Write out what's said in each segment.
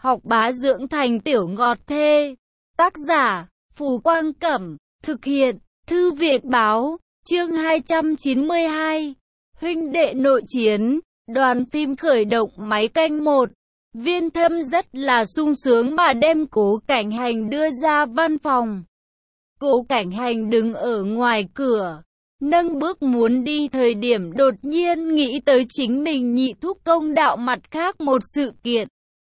học bá dưỡng thành tiểu ngọt thê. Tác giả, Phù Quang Cẩm, thực hiện, Thư viện Báo, chương 292. Huynh đệ nội chiến, đoàn phim khởi động máy canh 1. Viên Thâm rất là sung sướng mà đem Cố Cảnh Hành đưa ra văn phòng. Cố Cảnh Hành đứng ở ngoài cửa, nâng bước muốn đi thời điểm đột nhiên nghĩ tới chính mình nhị thúc công đạo mặt khác một sự kiện.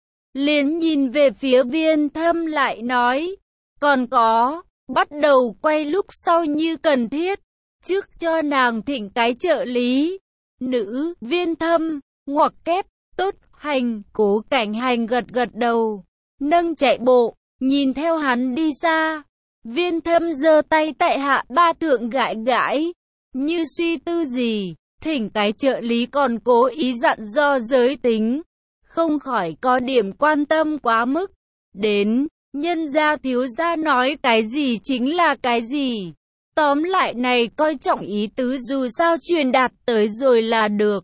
Liền nhìn về phía Viên Thâm lại nói, còn có, bắt đầu quay lúc sau như cần thiết, trước cho nàng thỉnh cái trợ lý. Nữ, Viên Thâm, ngoặc kép, tốt, hành, Cố Cảnh Hành gật gật đầu, nâng chạy bộ, nhìn theo hắn đi xa. Viên Thâm giơ tay tại hạ ba thượng gãi gãi, như suy tư gì, thỉnh cái trợ lý còn cố ý dặn do giới tính, không khỏi có điểm quan tâm quá mức. Đến, nhân gia thiếu gia nói cái gì chính là cái gì. Tóm lại này coi trọng ý tứ dù sao truyền đạt tới rồi là được.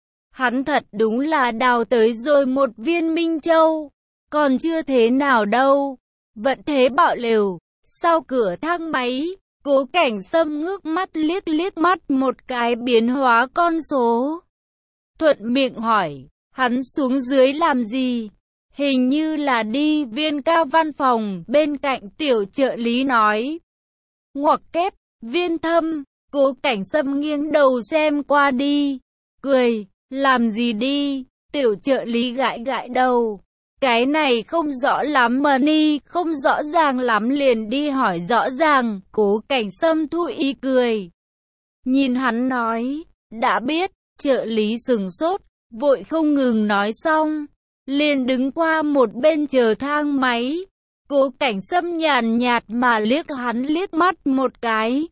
Hắn thật đúng là đào tới rồi một viên Minh Châu, còn chưa thế nào đâu. Vận thế bạo lều, sau cửa thang máy, Cố Cảnh Sâm ngước mắt liếc mắt một cái biến hóa con số. Thuận miệng hỏi, hắn xuống dưới làm gì? Hình như là đi Viên ca văn phòng, bên cạnh tiểu trợ lý nói. Ngoặc kép, Viên Thâm, Cố Cảnh Sâm nghiêng đầu xem qua đi, cười, làm gì đi? Tiểu trợ lý gãi đầu. Cái này không rõ lắm mà ni, không rõ ràng lắm liền đi hỏi rõ ràng. Cố Cảnh Sâm thu ý cười, nhìn hắn nói, đã biết. Trợ lý sừng sốt, vội không ngừng nói xong, liền đứng qua một bên chờ thang máy. Cố Cảnh Sâm nhàn nhạt mà liếc hắn liếc mắt một cái,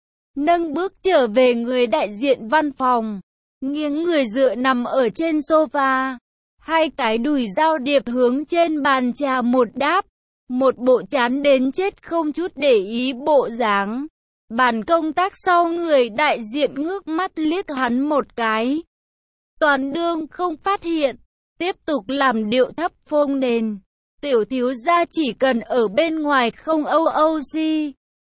nâng bước trở về người đại diện văn phòng, nghiêng người dựa nằm ở trên sofa, hai cái đùi giao điệp hướng trên bàn trà một đáp, một bộ chán đến chết không chút để ý bộ dáng. Bàn công tác sau người đại diện ngước mắt liếc hắn một cái, toàn đương không phát hiện, tiếp tục làm điệu thấp phông nền. Tiểu thiếu gia chỉ cần ở bên ngoài không âu gì,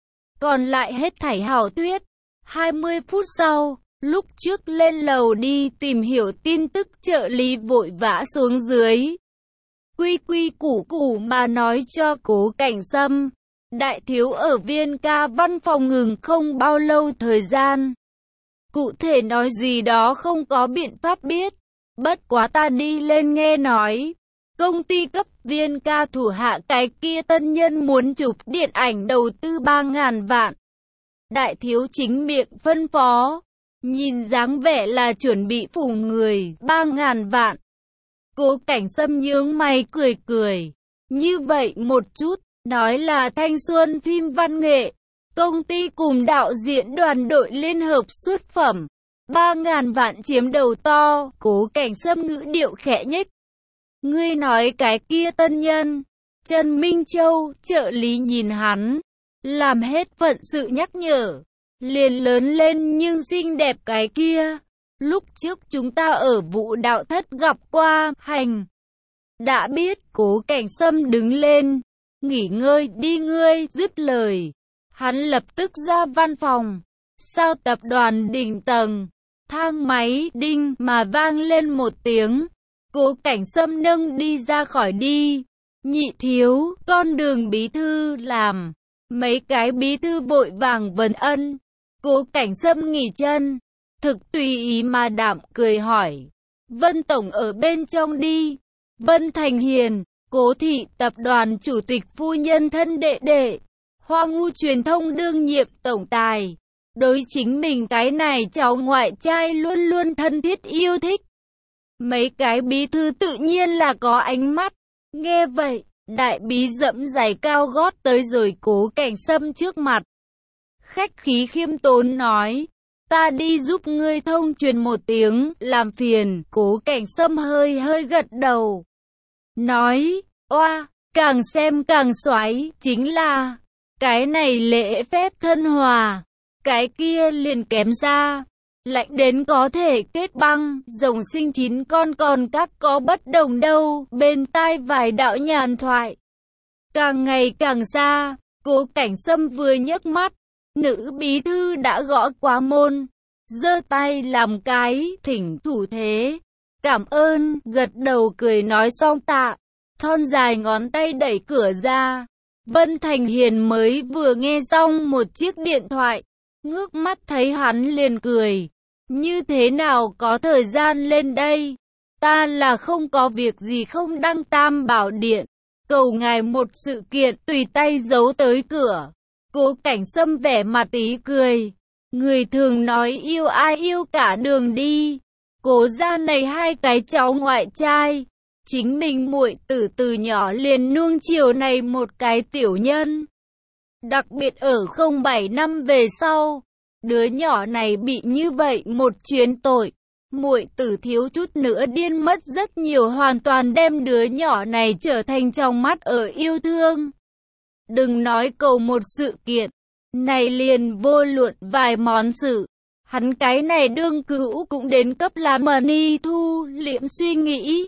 còn lại hết thảy hảo tuyết. 20 phút sau, lúc trước lên lầu đi tìm hiểu tin tức trợ lý vội vã xuống dưới, quy củ mà nói cho Cố Cảnh Sâm, đại thiếu ở Viên ca văn phòng ngừng không bao lâu thời gian. Cụ thể nói gì đó không có biện pháp biết, bất quá ta đi lên nghe nói, công ty cấp Viên ca thủ hạ cái kia tân nhân muốn chụp điện ảnh đầu tư 3.000 vạn. Đại thiếu chính miệng phân phó, nhìn dáng vẻ là chuẩn bị phủ người 3.000 vạn. Cố Cảnh Sâm nhướng mày cười, như vậy một chút, nói là thanh xuân phim văn nghệ, công ty cùng đạo diễn đoàn đội liên hợp xuất phẩm, 3.000 vạn chiếm đầu to. Cố Cảnh Sâm ngữ điệu khẽ nhếch, ngươi nói cái kia tân nhân, Trần Minh Châu. Trợ lý nhìn hắn, làm hết phận sự nhắc nhở, liền lớn lên nhưng xinh đẹp cái kia, lúc trước chúng ta ở Vũ đạo thất gặp qua. Hành, đã biết. Cố Cảnh Sâm đứng lên, nghỉ ngơi đi ngươi. Dứt lời, hắn lập tức ra văn phòng. Sau tập đoàn đỉnh tầng, thang máy đinh mà vang lên một tiếng, Cố Cảnh Sâm nâng đi ra khỏi đi. Nhị thiếu, con đường bí thư làm. Mấy cái bí thư vội vàng vấn ân. Cố Cảnh Sâm nghỉ chân, thực tùy ý mà đạm cười hỏi, Vân tổng ở bên trong đi. Vân Thành Hiền, Cố thị tập đoàn chủ tịch phu nhân thân đệ đệ, Hoa Ngu truyền thông đương nhiệm tổng tài, đối chính mình cái này cháu ngoại trai luôn luôn thân thiết yêu thích. Mấy cái bí thư tự nhiên là có ánh mắt. Nghe vậy, đại bí dẫm giày cao gót tới rồi Cố Cảnh Sâm trước mặt, khách khí khiêm tốn nói, ta đi giúp ngươi thông truyền một tiếng, làm phiền. Cố Cảnh Sâm hơi gật đầu, nói, oa, càng xem càng xoáy, chính là, cái này lễ phép thân hòa, cái kia liền kém xa. lạnh đến có thể kết băng, rồng sinh 9 con còn các có bất đồng đâu, bên tai vài đạo nhàn thoại. Càng ngày càng xa, Cố Cảnh Sâm vừa nhấc mắt, nữ bí thư đã gõ quá môn, giơ tay làm cái thỉnh thủ thế. Cảm ơn, gật đầu cười nói xong tạ, thon dài ngón tay đẩy cửa ra. Vân Thành Hiền mới vừa nghe xong một chiếc điện thoại, ngước mắt thấy hắn liền cười. Như thế nào có thời gian lên đây? Ta là không có việc gì không đăng Tam Bảo Điện. Cầu ngài một sự kiện, tùy tay giấu tới cửa. Cố Cảnh Sâm vẻ mặt ý cười. Người thường nói yêu ai yêu cả đường đi. Cố gia này hai cái cháu ngoại trai, chính mình muội tử từ nhỏ liền nuông chiều này một cái tiểu nhân. Đặc biệt ở 07 năm về sau, đứa nhỏ này bị như vậy một chuyến tội, muội tử thiếu chút nữa điên mất rất nhiều, hoàn toàn đem đứa nhỏ này trở thành trong mắt ở yêu thương. Đừng nói cầu một sự kiện, này liền vô luận vài món sự. Hắn cái này đương cữu cũng đến cấp là Mani thu liễm suy nghĩ.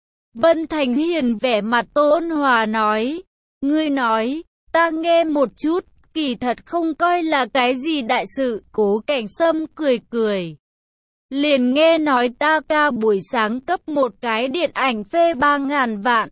Vân Thành Hiền vẻ mặt ôn hòa nói, ngươi nói, ta nghe một chút, kỳ thật không coi là cái gì đại sự. Cố Cảnh Sâm cười cười. Liền nghe nói ta ca buổi sáng cấp một cái điện ảnh phê 3.000 vạn.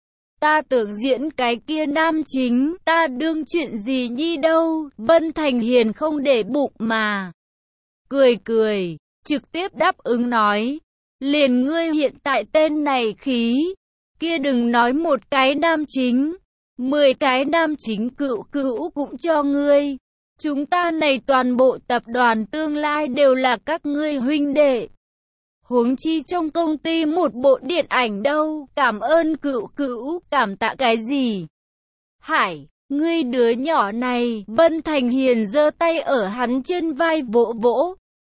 Ta tưởng diễn cái kia nam chính, ta đương chuyện gì nhi đâu. Vân Thành Hiền không để bụng mà cười cười, trực tiếp đáp ứng nói, liền ngươi hiện tại tên này khí, kia đừng nói một cái nam chính, 10 cái nam chính cựu cũng cho ngươi. Chúng ta này toàn bộ tập đoàn tương lai đều là các ngươi huynh đệ. Huống chi trong công ty một bộ điện ảnh đâu, cảm ơn cựu, cảm tạ cái gì? Hải, ngươi đứa nhỏ này, Vân Thành Hiền giơ tay ở hắn trên vai vỗ vỗ.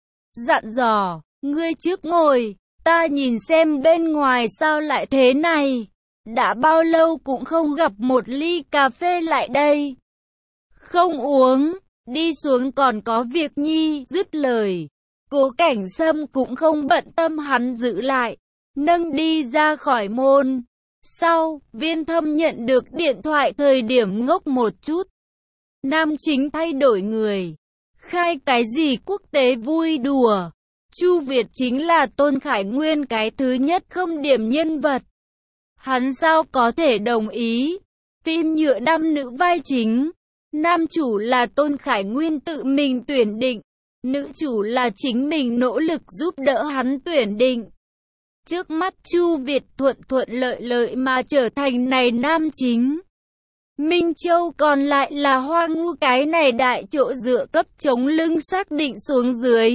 Dặn dò, ngươi trước ngồi, ta nhìn xem bên ngoài sao lại thế này. Đã bao lâu cũng không gặp một ly cà phê lại đây. Không uống, đi xuống còn có việc nhi, dứt lời. Cố Cảnh Sâm cũng không bận tâm hắn giữ lại, nâng đi ra khỏi môn. Sau, Viên Thâm nhận được điện thoại thời điểm ngốc một chút. Nam chính thay đổi người. Khai cái gì quốc tế vui đùa. Chu Việt chính là Tôn Khải Nguyên cái thứ nhất không điểm nhân vật. Hắn sao có thể đồng ý. Phim nhựa nam nữ vai chính. Nam chủ là Tôn Khải Nguyên tự mình tuyển định. Nữ chủ là chính mình nỗ lực giúp đỡ hắn tuyển định. Trước mắt Chu Việt thuận lợi mà trở thành này nam chính. Minh Châu còn lại là Hoa Ngu cái này đại chỗ dựa cấp chống lưng xác định xuống dưới.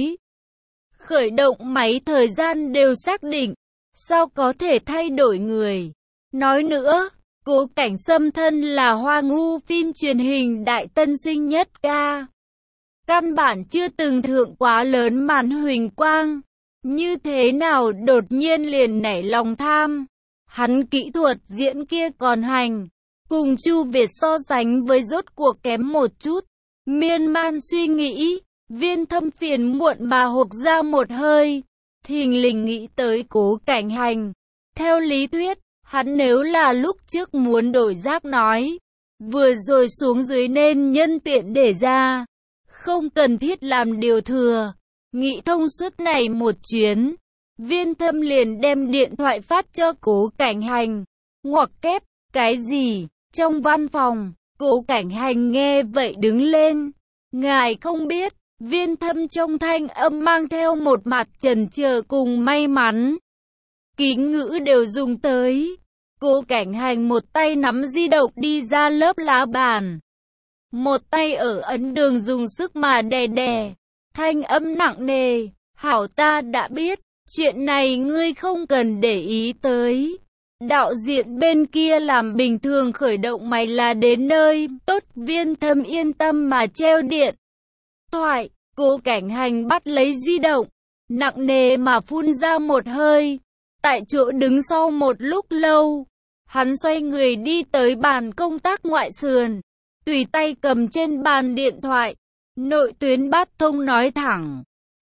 Khởi động máy thời gian đều xác định. Sao có thể thay đổi người? Nói nữa, Cố Cảnh Sâm thân là Hoa Ngu phim truyền hình đại tân sinh nhất ca. Căn bản chưa từng thượng quá lớn màn huỳnh quang. Như thế nào đột nhiên liền nảy lòng tham. Hắn kỹ thuật diễn kia còn hành. Cùng Chu Việt so sánh với rốt cuộc kém một chút. Miên man suy nghĩ. Viên Thâm phiền muộn mà hộc ra một hơi. Thình lình nghĩ tới Cố Cảnh Hành. Theo lý thuyết, hắn nếu là lúc trước muốn đổi giác nói. Vừa rồi xuống dưới nên nhân tiện để ra. Không cần thiết làm điều thừa. Nghĩ thông suốt này một chuyến. Viên Thâm liền đem điện thoại phát cho Cố Cảnh Hành. Ngoặc kép, cái gì? Trong văn phòng, Cố Cảnh Hành nghe vậy đứng lên. Ngài không biết, Viên Thâm trong thanh âm mang theo một mặt chần chờ cùng may mắn. Kính ngữ đều dùng tới. Cố Cảnh Hành một tay nắm di động đi ra lớp lá bàn. Một tay ở ấn đường dùng sức mà đè. Thanh âm nặng nề. Hảo, ta đã biết, chuyện này ngươi không cần để ý tới. Đạo diễn bên kia làm bình thường khởi động máy là đến nơi. Tốt, Viên Thâm yên tâm mà treo điện thoại. Cố Cảnh Hành bắt lấy di động, nặng nề mà phun ra một hơi. Tại chỗ đứng sau một lúc lâu, hắn xoay người đi tới bàn công tác ngoại sườn, tùy tay cầm trên bàn điện thoại. Nội tuyến bắt thông nói thẳng.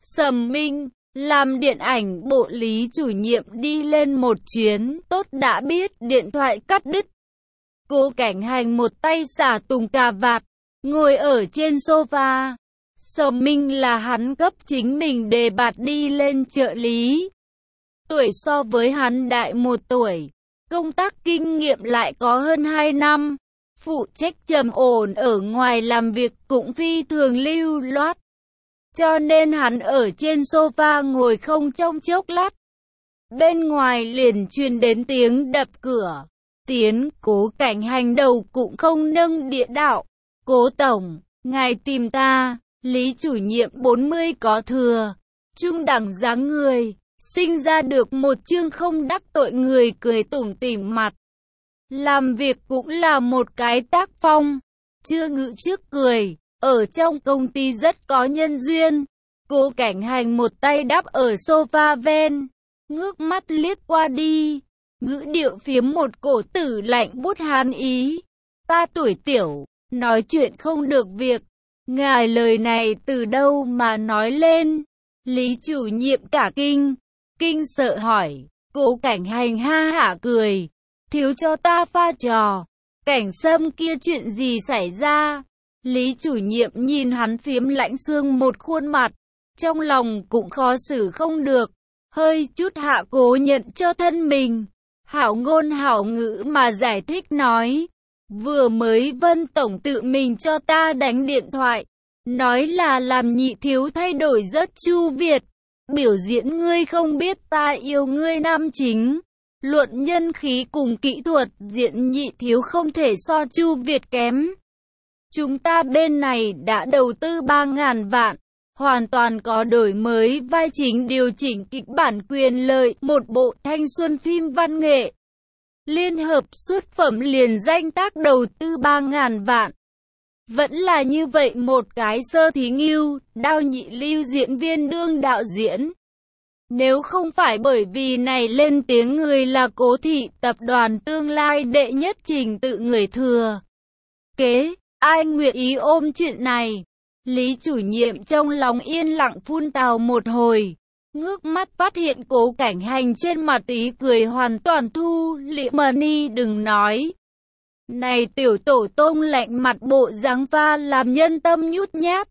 Sầm Minh, làm điện ảnh bộ Lý chủ nhiệm đi lên một chuyến, tốt đã biết điện thoại cắt đứt. Cố Cảnh Hành một tay xả tùng cà vạt, ngồi ở trên sofa. Sầm Minh là hắn cấp chính mình đề bạt đi lên trợ lý. Tuổi so với hắn đại 1 tuổi, công tác kinh nghiệm lại có hơn 2 năm. Phụ trách trầm ổn ở ngoài làm việc cũng phi thường lưu loát. Cho nên hắn ở trên sofa ngồi không trong chốc lát. Bên ngoài liền truyền đến tiếng đập cửa. Cố Cảnh Hành đầu cũng không nâng địa đạo. Cố tổng, ngài tìm ta. Lý chủ nhiệm 40 có thừa, trung đẳng dáng người, sinh ra được một chương không đắc tội người, cười tủm tỉm mặt. Làm việc cũng là một cái tác phong, chưa ngự trước cười, ở trong công ty rất có nhân duyên. Cố Cảnh Hành một tay đắp ở sofa ven, ngước mắt liếc qua đi, ngữ điệu phiếm một cổ tử lạnh bút hàn ý. Ta tuổi tiểu, nói chuyện không được việc. Ngài lời này từ đâu mà nói lên? Lý chủ nhiệm cả kinh sợ hỏi. Cố Cảnh Hành ha hả cười. Thiếu cho ta pha trò. Cảnh Sâm kia chuyện gì xảy ra? Lý chủ nhiệm nhìn hắn phiếm lãnh xương một khuôn mặt. Trong lòng cũng khó xử không được. Hơi chút hạ cố nhận cho thân mình. Hảo ngôn hảo ngữ mà giải thích nói. Vừa mới Vân tổng tự mình cho ta đánh điện thoại, nói là làm nhị thiếu thay đổi rất chu việt, biểu diễn ngươi không biết ta yêu ngươi nam chính, luận nhân khí cùng kỹ thuật diễn nhị thiếu không thể so chu việt kém. Chúng ta bên này đã đầu tư 3.000 vạn, hoàn toàn có đổi mới vai chính, điều chỉnh kịch bản, quyền lợi, một bộ thanh xuân phim văn nghệ. Liên hợp xuất phẩm liền danh tác đầu tư 3.000 vạn. Vẫn là như vậy một cái sơ thí ngưu, đao nhị lưu diễn viên đương đạo diễn. Nếu không phải bởi vì này lên tiếng người là Cố thị tập đoàn tương lai đệ nhất Trình Tự người thừa kế, ai nguyện ý ôm chuyện này? Lý chủ nhiệm trong lòng yên lặng phun tào một hồi. Ngước mắt phát hiện Cố Cảnh Hành trên mặt ý cười hoàn toàn thu liễm. Mani đừng nói. Này tiểu tổ tông lạnh mặt bộ dáng va làm nhân tâm nhút nhát.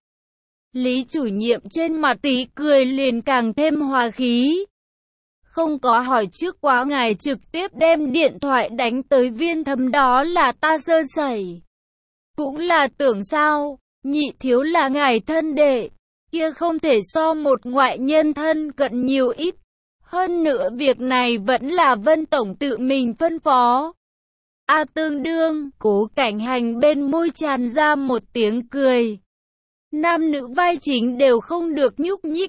Lý chủ nhiệm trên mặt ý cười liền càng thêm hòa khí. Không có hỏi trước quá, ngài trực tiếp đem điện thoại đánh tới Viên Thấm, đó là ta sơ sẩy. Cũng là tưởng sao, nhị thiếu là ngài thân đệ. Kia không thể so một ngoại nhân thân cận nhiều ít. Hơn nữa việc này vẫn là Vân tổng tự mình phân phó. Tương đương, Cố Cảnh Hành bên môi tràn ra một tiếng cười. Nam nữ vai chính đều không được nhúc nhích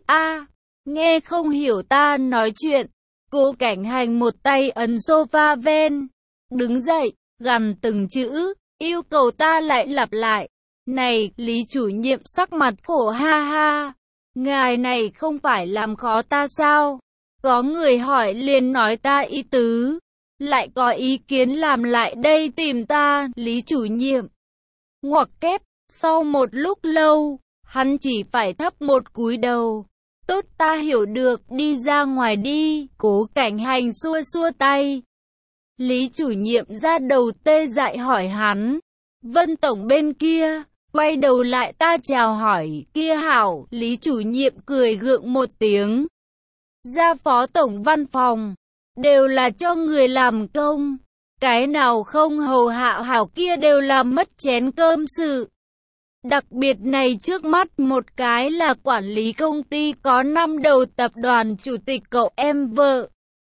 nghe không hiểu ta nói chuyện. Cố Cảnh Hành một tay ấn sofa ven, đứng dậy, gằn từng chữ, yêu cầu ta lại lặp lại. Này, Lý chủ nhiệm sắc mặt khổ ha ha. Ngài này không phải làm khó ta sao? Có người hỏi liền nói ta ý tứ. Lại có ý kiến làm lại đây tìm ta, Lý chủ nhiệm. Ngoặc kép, sau một lúc lâu, hắn chỉ phải thấp một cúi đầu. Tốt, ta hiểu được, đi ra ngoài đi. Cố Cảnh Hành xua xua tay. Lý chủ nhiệm ra đầu tê dại hỏi hắn. Vân tổng bên kia. Quay đầu lại ta chào hỏi, kia hảo. Lý chủ nhiệm cười gượng một tiếng. Ra phó tổng văn phòng, đều là cho người làm công. Cái nào không hầu hạ hảo kia đều là mất chén cơm sự. Đặc biệt này trước mắt một cái là quản lý công ty có 5 đầu tập đoàn chủ tịch cậu em vợ.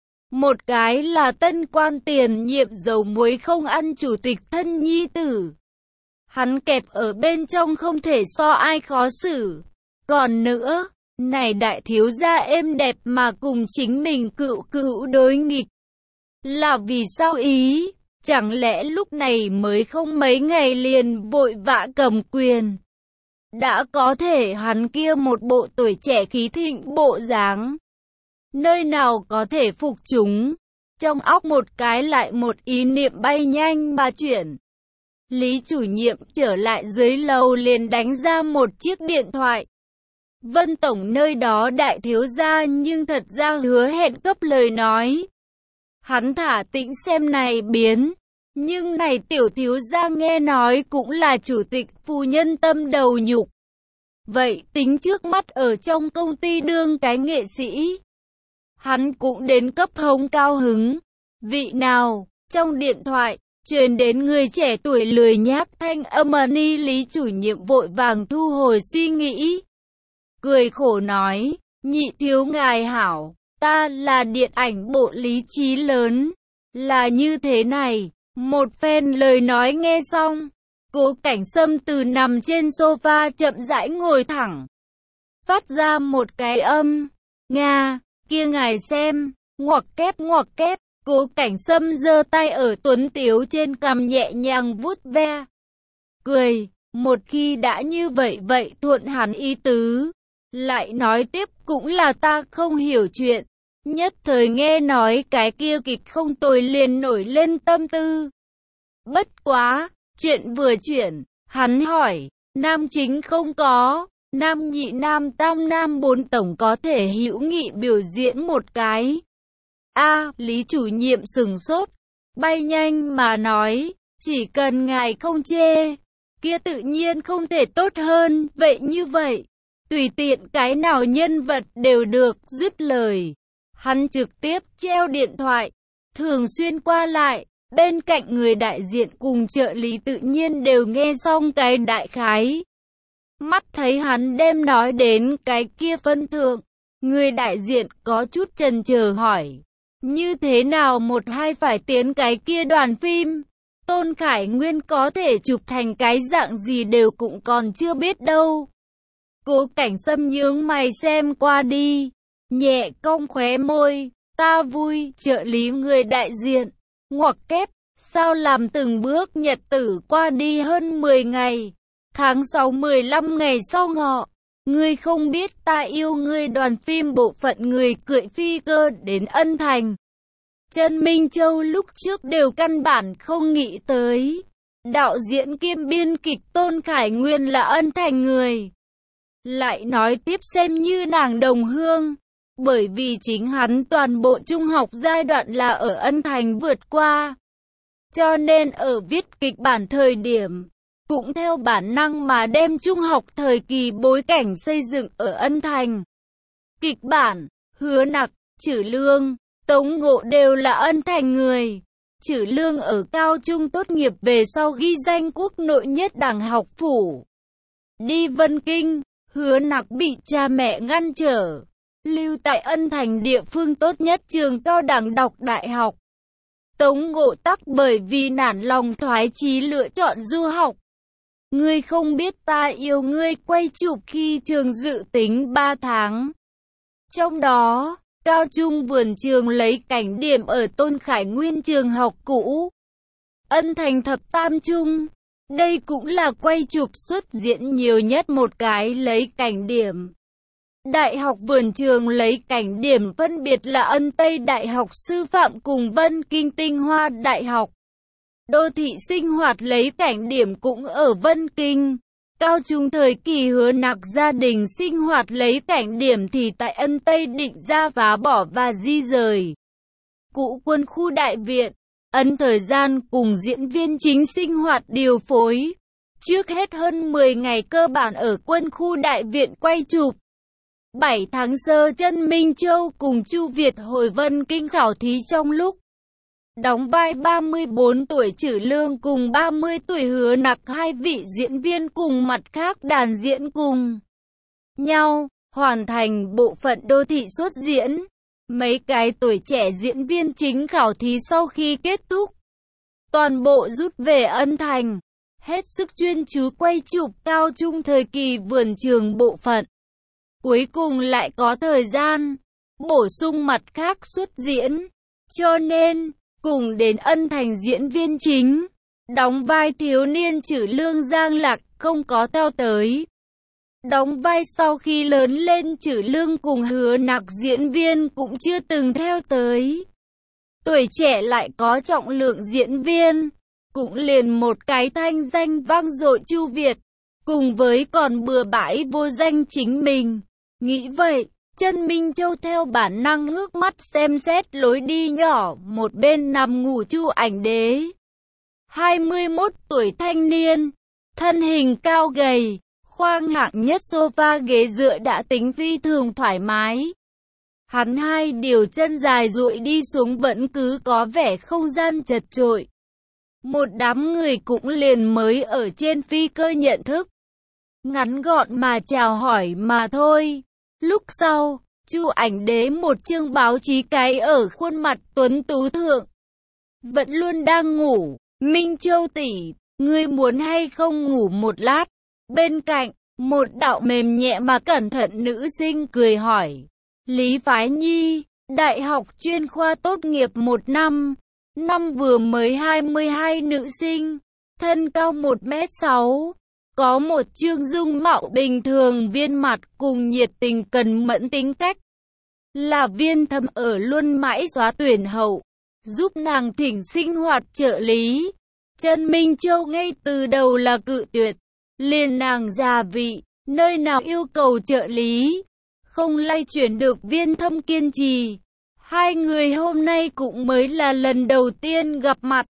Một cái là tân quan tiền nhiệm dầu muối không ăn chủ tịch thân nhi tử. Hắn kẹp ở bên trong không thể so ai khó xử. Còn nữa, này đại thiếu gia êm đẹp mà cùng chính mình cựu đối nghịch. Là vì sao ý? Chẳng lẽ lúc này mới không mấy ngày liền vội vã cầm quyền? Đã có thể hắn kia một bộ tuổi trẻ khí thịnh bộ dáng. Nơi nào có thể phục chúng? Trong óc một cái lại một ý niệm bay nhanh mà chuyển. Lý chủ nhiệm trở lại dưới lầu liền đánh ra một chiếc điện thoại. Vân Tổng nơi đó đại thiếu gia nhưng thật ra hứa hẹn cấp lời nói. Hắn thả tĩnh xem này biến. Nhưng này tiểu thiếu gia nghe nói cũng là chủ tịch phu nhân tâm đầu nhục. Vậy tính trước mắt ở trong công ty đương cái nghệ sĩ. Hắn cũng đến cấp hống cao hứng. Vị nào, trong điện thoại, truyền đến người trẻ tuổi lười nhác thanh âm ni Lý chủ nhiệm vội vàng thu hồi suy nghĩ. Cười khổ nói, nhị thiếu ngài hảo, ta là điện ảnh bộ lý trí lớn. Là như thế này, một phen lời nói nghe xong. Cố Cảnh Sâm từ nằm trên sofa chậm rãi ngồi thẳng. Phát ra một cái âm. Nga, kia ngài xem, ngoặc kép. Cố Cảnh Sâm giơ tay ở tuấn tiếu trên cằm nhẹ nhàng vuốt ve. Cười, một khi đã như vậy thuận hắn ý tứ. Lại nói tiếp cũng là ta không hiểu chuyện. Nhất thời nghe nói cái kia kịch không tồi liền nổi lên tâm tư. Bất quá, chuyện vừa chuyển, hắn hỏi, nam chính không có, nam nhị nam tam nam bốn tổng có thể hữu nghị biểu diễn một cái. Lý chủ nhiệm sừng sốt, bay nhanh mà nói, chỉ cần ngài không chê, kia tự nhiên không thể tốt hơn, vậy như vậy, tùy tiện cái nào nhân vật đều được, dứt lời. Hắn trực tiếp treo điện thoại, thường xuyên qua lại, bên cạnh người đại diện cùng trợ lý tự nhiên đều nghe xong cái đại khái. Mắt thấy hắn đem nói đến cái kia phân thượng, người đại diện có chút chần chờ hỏi, như thế nào một hai phải tiến cái kia đoàn phim, Tôn Khải Nguyên có thể chụp thành cái dạng gì đều cũng còn chưa biết đâu. Cố Cảnh Sâm nhướng mày xem qua đi, nhẹ cong khóe môi, ta vui, trợ lý người đại diện, ngoặc kép, sao làm từng bước nhật tử qua đi hơn 10 ngày, tháng 6 15 ngày sau ngọ, ngươi không biết ta yêu ngươi đoàn phim bộ phận người cưỡi phi cơ đến Ân Thành. Trần Minh Châu lúc trước đều căn bản không nghĩ tới, đạo diễn kiêm biên kịch Tôn Khải Nguyên là Ân Thành người. Lại nói tiếp xem như nàng đồng hương, bởi vì chính hắn toàn bộ trung học giai đoạn là ở Ân Thành vượt qua. Cho nên ở viết kịch bản thời điểm, cũng theo bản năng mà đem trung học thời kỳ bối cảnh xây dựng ở Ân Thành. Kịch bản, Hứa Nặc, Trử Lương, Tống Ngộ đều là Ân Thành người. Trử Lương ở cao trung tốt nghiệp về sau ghi danh quốc nội nhất đẳng học phủ. Đi Vân Kinh, Hứa Nặc bị cha mẹ ngăn trở, lưu tại Ân Thành địa phương tốt nhất trường cao đẳng đọc đại học. Tống Ngộ tắc bởi vì nản lòng thoái chí lựa chọn du học. Ngươi không biết ta yêu ngươi quay chụp khi trường dự tính 3 tháng. Trong đó, cao trung vườn trường lấy cảnh điểm ở Tôn Khải Nguyên trường học cũ. Ân Thành thập tam trung. Đây cũng là quay chụp xuất diễn nhiều nhất một cái lấy cảnh điểm. Đại học vườn trường lấy cảnh điểm phân biệt là Ân Tây Đại học Sư phạm cùng Vân Kinh Tinh Hoa Đại học. Đô thị sinh hoạt lấy cảnh điểm cũng ở Vân Kinh. Cao trung thời kỳ Hứa Nặc gia đình sinh hoạt lấy cảnh điểm thì tại Ân Tây định ra phá bỏ và di rời. Cũ quân khu đại viện, ấn thời gian cùng diễn viên chính sinh hoạt điều phối. Trước hết hơn 10 ngày cơ bản ở quân khu đại viện quay chụp. 7 tháng sơ Trần Minh Châu cùng Chu Việt hồi Vân Kinh khảo thí trong lúc đóng vai 34 tuổi Trử Lương cùng 30 tuổi Hứa Nặc, hai vị diễn viên cùng mặt khác đàn diễn cùng nhau, hoàn thành bộ phận đô thị xuất diễn. Mấy cái tuổi trẻ diễn viên chính khảo thí sau khi kết thúc, toàn bộ rút về Ân Thành, hết sức chuyên chú quay chụp cao trung thời kỳ vườn trường bộ phận. Cuối cùng lại có thời gian bổ sung mặt khác xuất diễn, cho nên cùng đến Ân Thành diễn viên chính, đóng vai thiếu niên Trử Lương Giang Lạc không có theo tới. Đóng vai sau khi lớn lên Trử Lương cùng Hứa Nặc diễn viên cũng chưa từng theo tới. Tuổi trẻ lại có trọng lượng diễn viên, cũng liền một cái thanh danh vang dội Chu Việt, cùng với còn bừa bãi vô danh chính mình. Nghĩ vậy, Trần Minh Châu theo bản năng ngước mắt xem xét lối đi nhỏ, một bên nằm ngủ Chu Ảnh Đế. 21 tuổi thanh niên, thân hình cao gầy, khoang hạng nhất sofa ghế dựa đã tính phi thường thoải mái. Hắn hai điều chân dài duỗi đi xuống vẫn cứ có vẻ không gian chật chội. Một đám người cũng liền mới ở trên phi cơ nhận thức. Ngắn gọn mà chào hỏi mà thôi. Lúc sau, Chu Ảnh Đế một chương báo chí cái ở khuôn mặt tuấn tú thượng. Vẫn luôn đang ngủ, Minh Châu tỷ, ngươi muốn hay không ngủ một lát? Bên cạnh, một đạo mềm nhẹ mà cẩn thận nữ sinh cười hỏi. Lý Phái Nhi, đại học chuyên khoa tốt nghiệp 1 năm, năm vừa mới 22 nữ sinh, thân cao 1m6, có một trương dung mạo bình thường viên mặt cùng nhiệt tình cần mẫn tính cách. Là Viên Thâm ở luôn mãi xóa tuyển hậu, giúp nàng thỉnh sinh hoạt trợ lý. Trần Minh Châu ngay từ đầu là cự tuyệt, liền nàng già vị, nơi nào yêu cầu trợ lý, không lay chuyển được Viên Thâm kiên trì. Hai người hôm nay cũng mới là lần đầu tiên gặp mặt.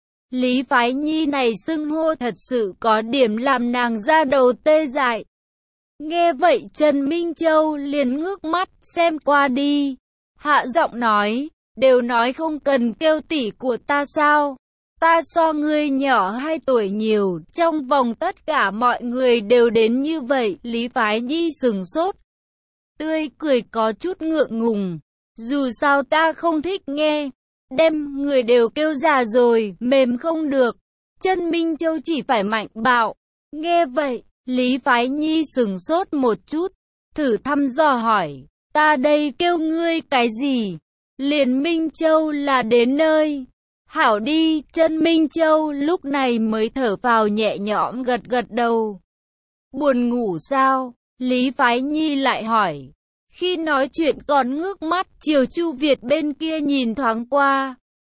Lý Phái Nhi này xưng hô thật sự có điểm làm nàng da đầu tê dại. Nghe vậy Trần Minh Châu liền ngước mắt xem qua đi, hạ giọng nói, đều nói không cần kêu tỷ của ta sao? Ta so ngươi nhỏ 2 tuổi nhiều, trong vòng tất cả mọi người đều đến như vậy. Lý Phái Nhi sừng sốt, tươi cười có chút ngượng ngùng. Dù sao ta không thích nghe, đem người đều kêu già rồi, mềm không được. Trần Minh Châu chỉ phải mạnh bạo. Nghe vậy, Lý Phái Nhi sừng sốt một chút, thử thăm dò hỏi, ta đây kêu ngươi cái gì? Liền Minh Châu là đến nơi. Hảo đi, Trần Minh Châu lúc này mới thở phào nhẹ nhõm gật gật đầu. Buồn ngủ sao? Lý Phái Nhi lại hỏi. Khi nói chuyện còn ngước mắt chiều Chu Việt bên kia nhìn thoáng qua.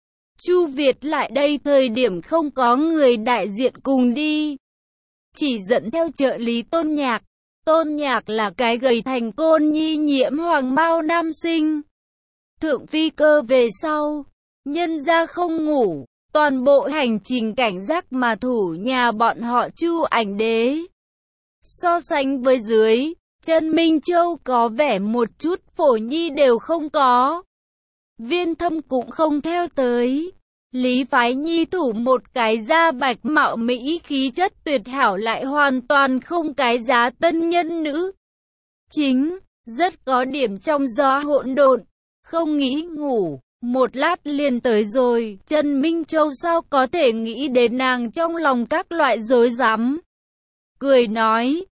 Chu Việt lại đây thời điểm không có người đại diện cùng đi, chỉ dẫn theo trợ lý Tôn Nhạc. Tôn Nhạc là cái gầy thành côn nhi nhiễm hoàng bao nam sinh. Thượng phi cơ về sau, nhân ra không ngủ, toàn bộ hành trình cảnh giác mà thủ nhà bọn họ Chu Ảnh Đế. So sánh với dưới, Trần Minh Châu có vẻ một chút phổ nhi đều không có. Viên Thâm cũng không theo tới. Lý Phái Nhi thủ một cái da bạch mạo mỹ khí chất tuyệt hảo lại hoàn toàn không cái giá tân nhân nữ chính, rất có điểm trong gió hỗn độn, không nghĩ ngủ, một lát liền tới rồi. Trần Minh Châu sao có thể nghĩ đến nàng trong lòng các loại rối rắm. Cười nói,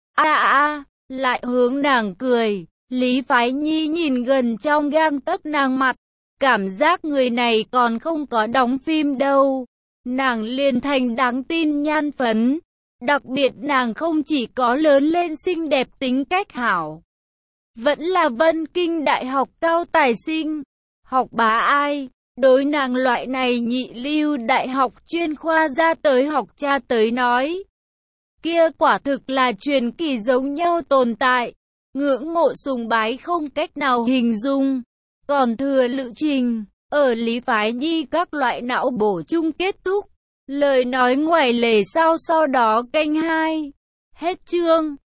lại hướng nàng cười. Lý Phái Nhi nhìn gần trong gang tấc nàng mặt, cảm giác người này còn không có đóng phim đâu. Nàng liền thành đáng tin nhan phấn. Đặc biệt nàng không chỉ có lớn lên xinh đẹp tính cách hảo, vẫn là Vân Kinh Đại học cao tài sinh. Học bá ai, đối nàng loại này nhị lưu đại học chuyên khoa ra tới học cha tới nói, kia quả thực là truyền kỳ giống nhau tồn tại. Ngưỡng mộ sùng bái không cách nào hình dung. Còn thừa lữ trình, ở Lý Phái Nhi các loại não bổ chung kết thúc. Lời nói ngoài lề sau đó kênh 2. Hết chương.